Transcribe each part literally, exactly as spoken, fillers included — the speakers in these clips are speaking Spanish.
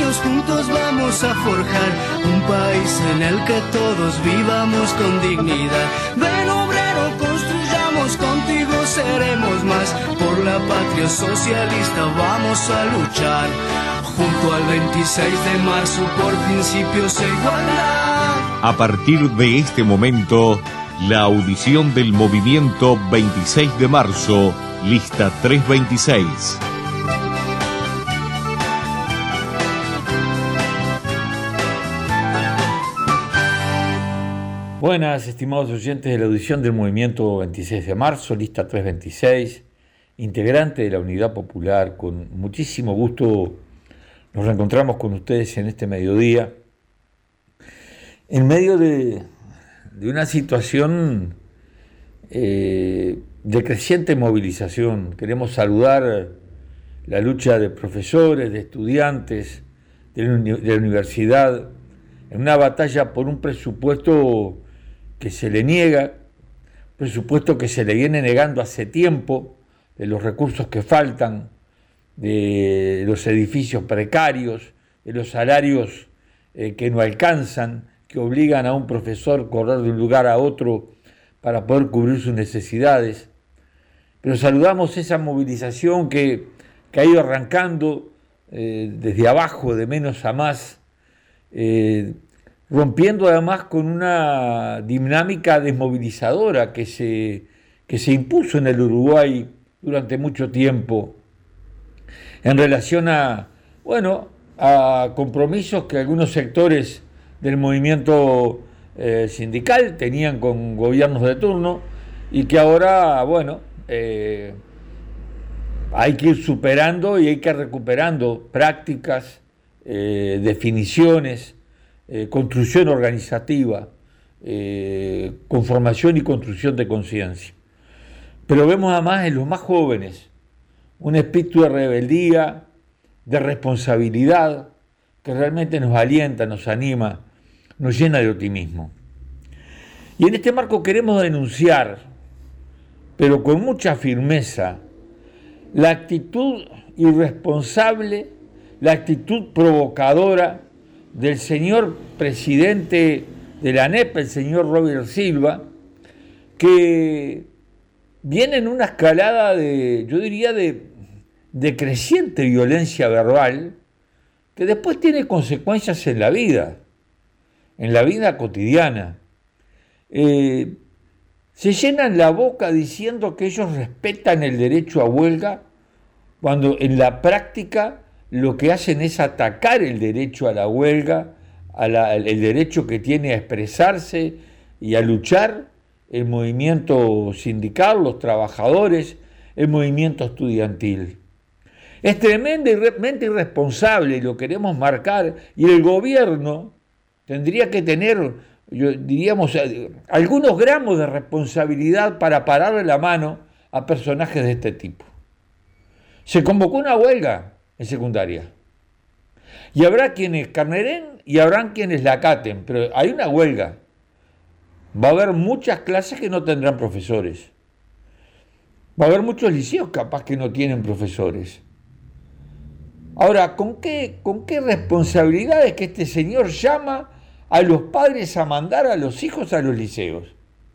sueños juntos vamos a forjar un país en el que todos vivamos con dignidad. Ven obrero, construyamos, contigo seremos más. Por la patria socialista vamos a luchar. Junto al veintiséis de marzo por principios e igualdad. A partir de este momento, la audición del movimiento veintiséis de marzo, lista trescientos veintiséis. Buenas, estimados oyentes de la audición del movimiento veintiséis de marzo, lista trescientos veintiséis, integrante de la Unidad Popular. Con muchísimo gusto nos reencontramos con ustedes en este mediodía, en medio de, de una situación eh, de creciente movilización. Queremos saludar la lucha de profesores, de estudiantes, de la, de la universidad, en una batalla por un presupuesto que se le niega, presupuesto que se le viene negando hace tiempo, de los recursos que faltan, de los edificios precarios, de los salarios eh, que no alcanzan, que obligan a un profesor a correr de un lugar a otro para poder cubrir sus necesidades. Pero saludamos esa movilización que, que ha ido arrancando eh, desde abajo, de menos a más, eh, rompiendo además con una dinámica desmovilizadora que se, que se impuso en el Uruguay durante mucho tiempo en relación a, bueno, a compromisos que algunos sectores del movimiento eh, sindical tenían con gobiernos de turno y que ahora, bueno, eh, hay que ir superando y hay que ir recuperando prácticas, eh, definiciones, Eh, construcción organizativa, eh, conformación y construcción de conciencia. Pero vemos además en los más jóvenes un espíritu de rebeldía, de responsabilidad, que realmente nos alienta, nos anima, nos llena de optimismo. Y en este marco queremos denunciar, pero con mucha firmeza, la actitud irresponsable, la actitud provocadora del señor presidente de la A N E P, el señor Robert Silva, que viene en una escalada de, yo diría, de, de creciente violencia verbal, que después tiene consecuencias en la vida, en la vida cotidiana. Eh, se llenan la boca diciendo que ellos respetan el derecho a huelga, cuando en la práctica lo que hacen es atacar el derecho a la huelga, a la, el derecho que tiene a expresarse y a luchar el movimiento sindical, los trabajadores, el movimiento estudiantil. Es tremendamente irresponsable y lo queremos marcar, y el gobierno tendría que tener, yo, diríamos, algunos gramos de responsabilidad para pararle la mano a personajes de este tipo. Se convocó una huelga en secundaria. Y habrá quienes carneren y habrán quienes la acaten, pero hay una huelga. Va a haber muchas clases que no tendrán profesores. Va a haber muchos liceos capaz que no tienen profesores. Ahora, ¿con qué, con qué responsabilidad es que este señor llama a los padres a mandar a los hijos a los liceos?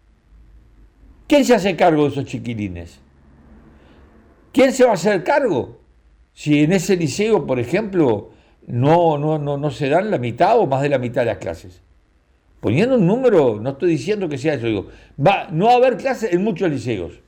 ¿Quién se hace cargo de esos chiquilines? ¿Quién se va a hacer cargo? Si en ese liceo, por ejemplo, no, no, no, no se dan la mitad o más de la mitad de las clases. Poniendo un número, no estoy diciendo que sea eso, digo, va, no va a haber clases en muchos liceos.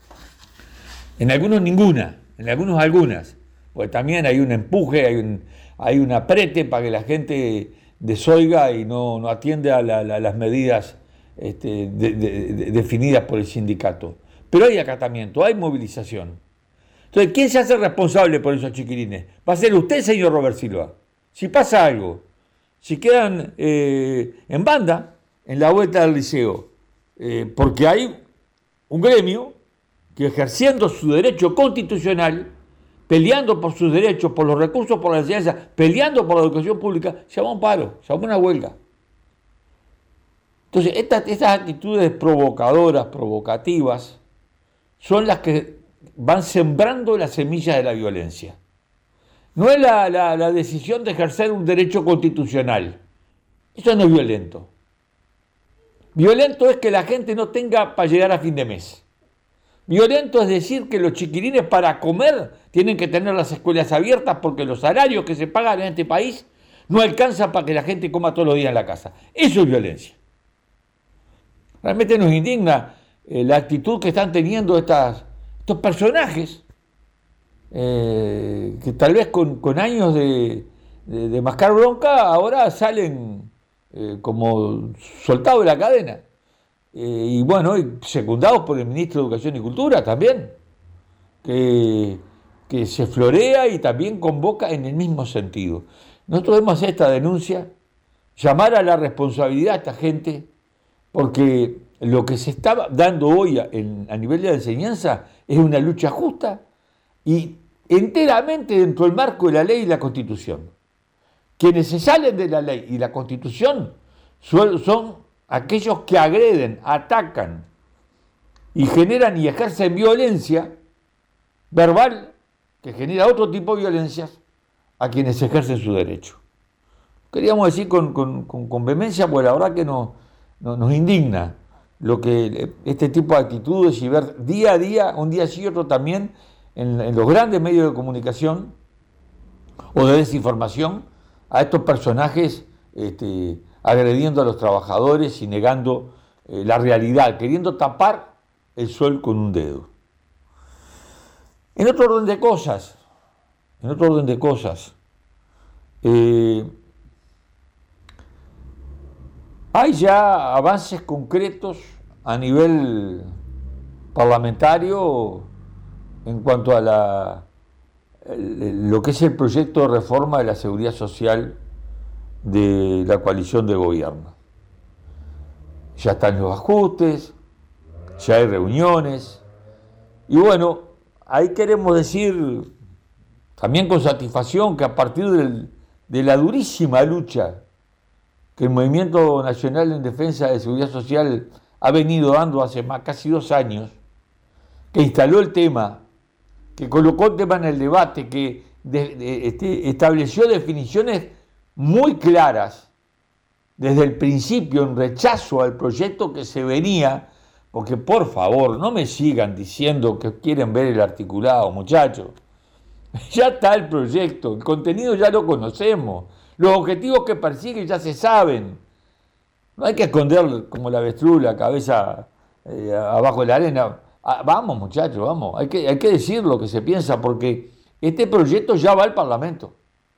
En algunos ninguna, en algunos algunas. Porque también hay un empuje, hay un, hay un aprete para que la gente desoiga y no, no atiende a la, la, las medidas este, de, de, de, definidas por el sindicato. Pero hay acatamiento, hay movilización. Entonces, ¿quién se hace responsable por esos chiquilines? Va a ser usted, señor Robert Silva. Si pasa algo, si quedan eh, en banda en la vuelta del liceo, eh, porque hay un gremio que, ejerciendo su derecho constitucional, peleando por sus derechos, por los recursos, por la enseñanza, peleando por la educación pública, se llama un paro, se llama una huelga. Entonces, estas, estas actitudes provocadoras, provocativas, son las que van sembrando la semilla de la violencia. no es la, la, la decisión de ejercer un derecho constitucional. Eso no es violento. Violento es que la gente no tenga para llegar a fin de mes. Violento es decir que los chiquilines para comer tienen que tener las escuelas abiertas porque los salarios que se pagan en este país no alcanzan para que la gente coma todos los días en la casa. Eso es violencia. Realmente nos indigna eh, la actitud que están teniendo estas, estos personajes eh, que tal vez con, con años de, de, de mascar bronca ahora salen eh, como soltados de la cadena. Eh, y bueno, y secundados por el ministro de Educación y Cultura también, que, que se florea y también convoca en el mismo sentido. Nosotros debemos hacer esta denuncia, llamar a la responsabilidad a esta gente, porque lo que se está dando hoy a, en, a nivel de la enseñanza es una lucha justa y enteramente dentro del marco de la ley y la Constitución. Quienes se salen de la ley y la Constitución son, son aquellos que agreden, atacan y generan y ejercen violencia verbal que genera otro tipo de violencias a quienes ejercen su derecho. Queríamos decir con, con, con, con vehemencia, porque la verdad que no, no, nos indigna lo que este tipo de actitudes y ver día a día, un día sí y otro también, en, en los grandes medios de comunicación o de desinformación, a estos personajes este, agrediendo a los trabajadores y negando eh, la realidad, queriendo tapar el sol con un dedo. En otro orden de cosas, en otro orden de cosas, eh, hay ya avances concretos a nivel parlamentario en cuanto a la, lo que es el proyecto de reforma de la seguridad social de la coalición de gobierno. Ya están los ajustes, ya hay reuniones, y bueno, ahí queremos decir también con satisfacción que a partir del, de la durísima lucha que el Movimiento Nacional en Defensa de Seguridad Social ha venido dando hace más, casi dos años, que instaló el tema, que colocó el tema en el debate, que de, de, este, estableció definiciones muy claras desde el principio en rechazo al proyecto que se venía, porque por favor no me sigan diciendo que quieren ver el articulado, muchachos. Ya está el proyecto, el contenido ya lo conocemos, los objetivos que persigue ya se saben. No hay que esconder como la avestruz la cabeza eh, abajo de la arena. Ah, vamos muchachos, vamos, hay que, hay que decir lo que se piensa, porque este proyecto ya va al Parlamento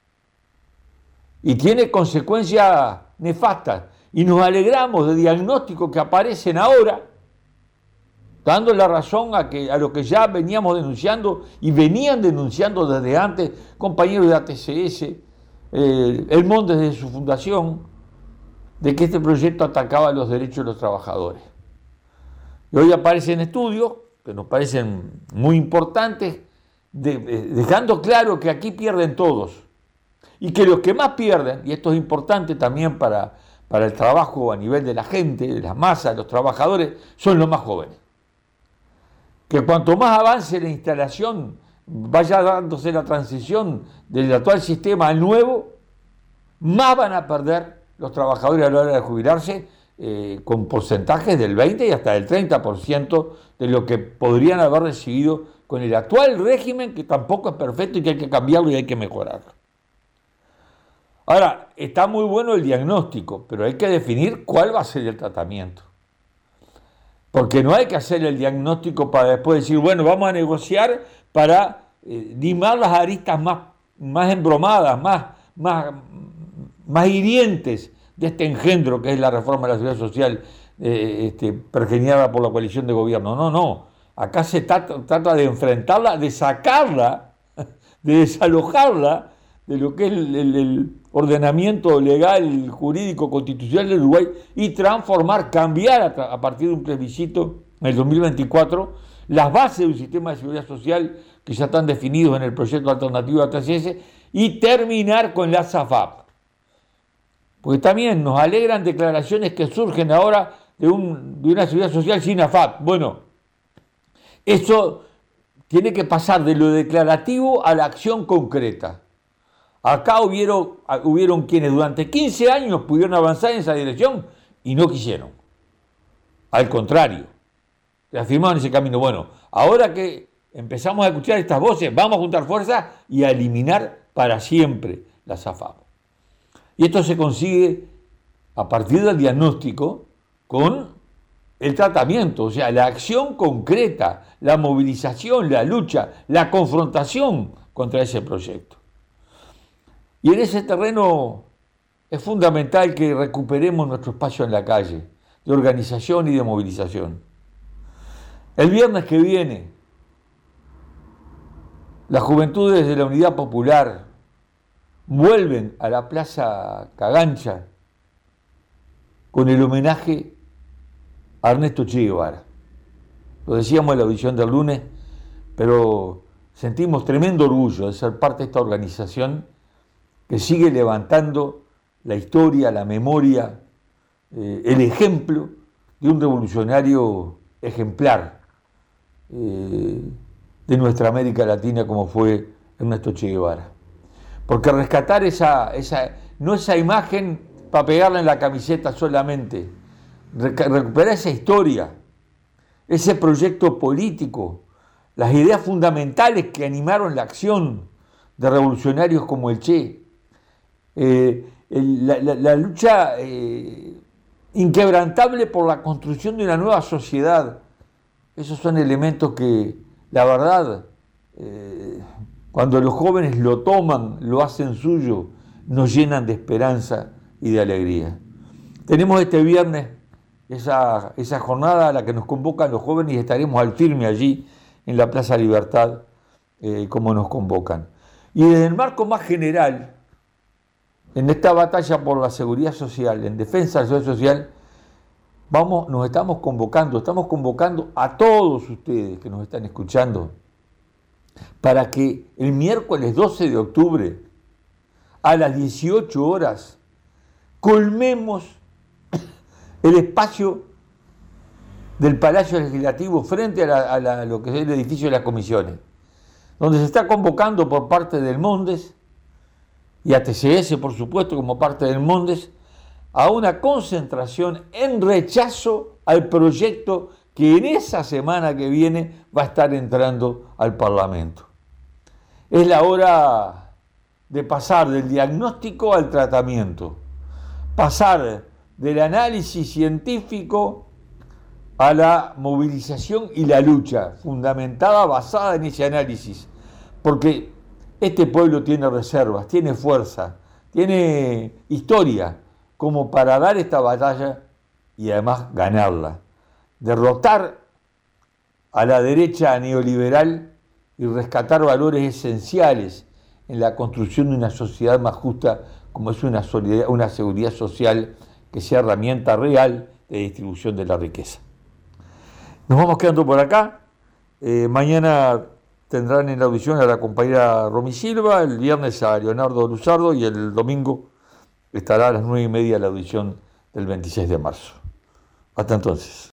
y tiene consecuencias nefastas, y nos alegramos de diagnósticos que aparecen ahora, dando la razón a, que, a lo que ya veníamos denunciando y venían denunciando desde antes compañeros de A T C S, eh, el M O N desde su fundación, de que este proyecto atacaba los derechos de los trabajadores. Y hoy aparecen estudios que nos parecen muy importantes, de, de, dejando claro que aquí pierden todos, y que los que más pierden, y esto es importante también para, para el trabajo a nivel de la gente, de las masas, de los trabajadores, son los más jóvenes. Que cuanto más avance la instalación, vaya dándose la transición del actual sistema al nuevo, más van a perder los trabajadores a la hora de jubilarse, eh, con porcentajes del veinte y hasta del treinta por ciento de lo que podrían haber recibido con el actual régimen, que tampoco es perfecto y que hay que cambiarlo y hay que mejorarlo. Ahora, está muy bueno el diagnóstico, pero hay que definir cuál va a ser el tratamiento. Porque no hay que hacer el diagnóstico para después decir, bueno, vamos a negociar para eh, limar las aristas más, más embromadas, más, más, más hirientes de este engendro que es la reforma de la seguridad social eh, este, pergeniada por la coalición de gobierno. No, no. Acá se trata, trata de enfrentarla, de sacarla, de desalojarla de lo que es el, el, el ordenamiento legal, jurídico, constitucional del Uruguay y transformar, cambiar a, a partir de un plebiscito en el dos mil veinticuatro las bases de un sistema de seguridad social que ya están definidos en el proyecto alternativo de A T C S y terminar con la S A F A P. Porque también nos alegran declaraciones que surgen ahora de, un, de una seguridad social sin A F A P. Bueno, eso tiene que pasar de lo declarativo a la acción concreta. Acá hubieron, hubieron quienes durante quince años pudieron avanzar en esa dirección y no quisieron. Al contrario, afirmaron ese camino. Bueno, ahora que empezamos a escuchar estas voces, vamos a juntar fuerzas y a eliminar para siempre las AFAP. Y esto se consigue a partir del diagnóstico con el tratamiento, o sea, la acción concreta, la movilización, la lucha, la confrontación contra ese proyecto. Y en ese terreno es fundamental que recuperemos nuestro espacio en la calle, de organización y de movilización. El viernes que viene, las juventudes de la Unidad Popular vuelven a la Plaza Cagancha con el homenaje a Ernesto Che Guevara. Lo decíamos en la audición del lunes, pero sentimos tremendo orgullo de ser parte de esta organización que sigue levantando la historia, la memoria, eh, el ejemplo de un revolucionario ejemplar eh, de nuestra América Latina como fue Ernesto Che Guevara. Porque rescatar esa, esa, no esa imagen para pegarla en la camiseta solamente, recuperar esa historia, ese proyecto político, las ideas fundamentales que animaron la acción de revolucionarios como el Che, eh, el, la, la, la lucha eh, inquebrantable por la construcción de una nueva sociedad. Esos son elementos que, la verdad, eh, cuando los jóvenes lo toman, lo hacen suyo, nos llenan de esperanza y de alegría. Tenemos este viernes esa, esa jornada a la que nos convocan los jóvenes y estaremos al firme allí en la Plaza Libertad, eh, como nos convocan. Y desde el marco más general, en esta batalla por la seguridad social, en defensa de la seguridad social, vamos, nos estamos convocando, estamos convocando a todos ustedes que nos están escuchando para que el miércoles doce de octubre a las dieciocho horas colmemos el espacio del Palacio Legislativo frente a, la, a la, lo que es el edificio de las comisiones, donde se está convocando por parte del Mondes y a T C S, por supuesto, como parte del Mondes, a una concentración en rechazo al proyecto que en esa semana que viene va a estar entrando al Parlamento. Es la hora de pasar del diagnóstico al tratamiento, pasar del análisis científico a la movilización y la lucha, fundamentada, basada en ese análisis, porque este pueblo tiene reservas, tiene fuerza, tiene historia como para dar esta batalla y además ganarla, derrotar a la derecha neoliberal y rescatar valores esenciales en la construcción de una sociedad más justa, como es una, solidaridad, una seguridad social que sea herramienta real de distribución de la riqueza. Nos vamos quedando por acá. Eh, mañana tendrán en la audición a la compañera Romy Silva, el viernes a Leonardo Luzardo y el domingo estará a las nueve y media la audición del veintiséis de marzo. Hasta entonces.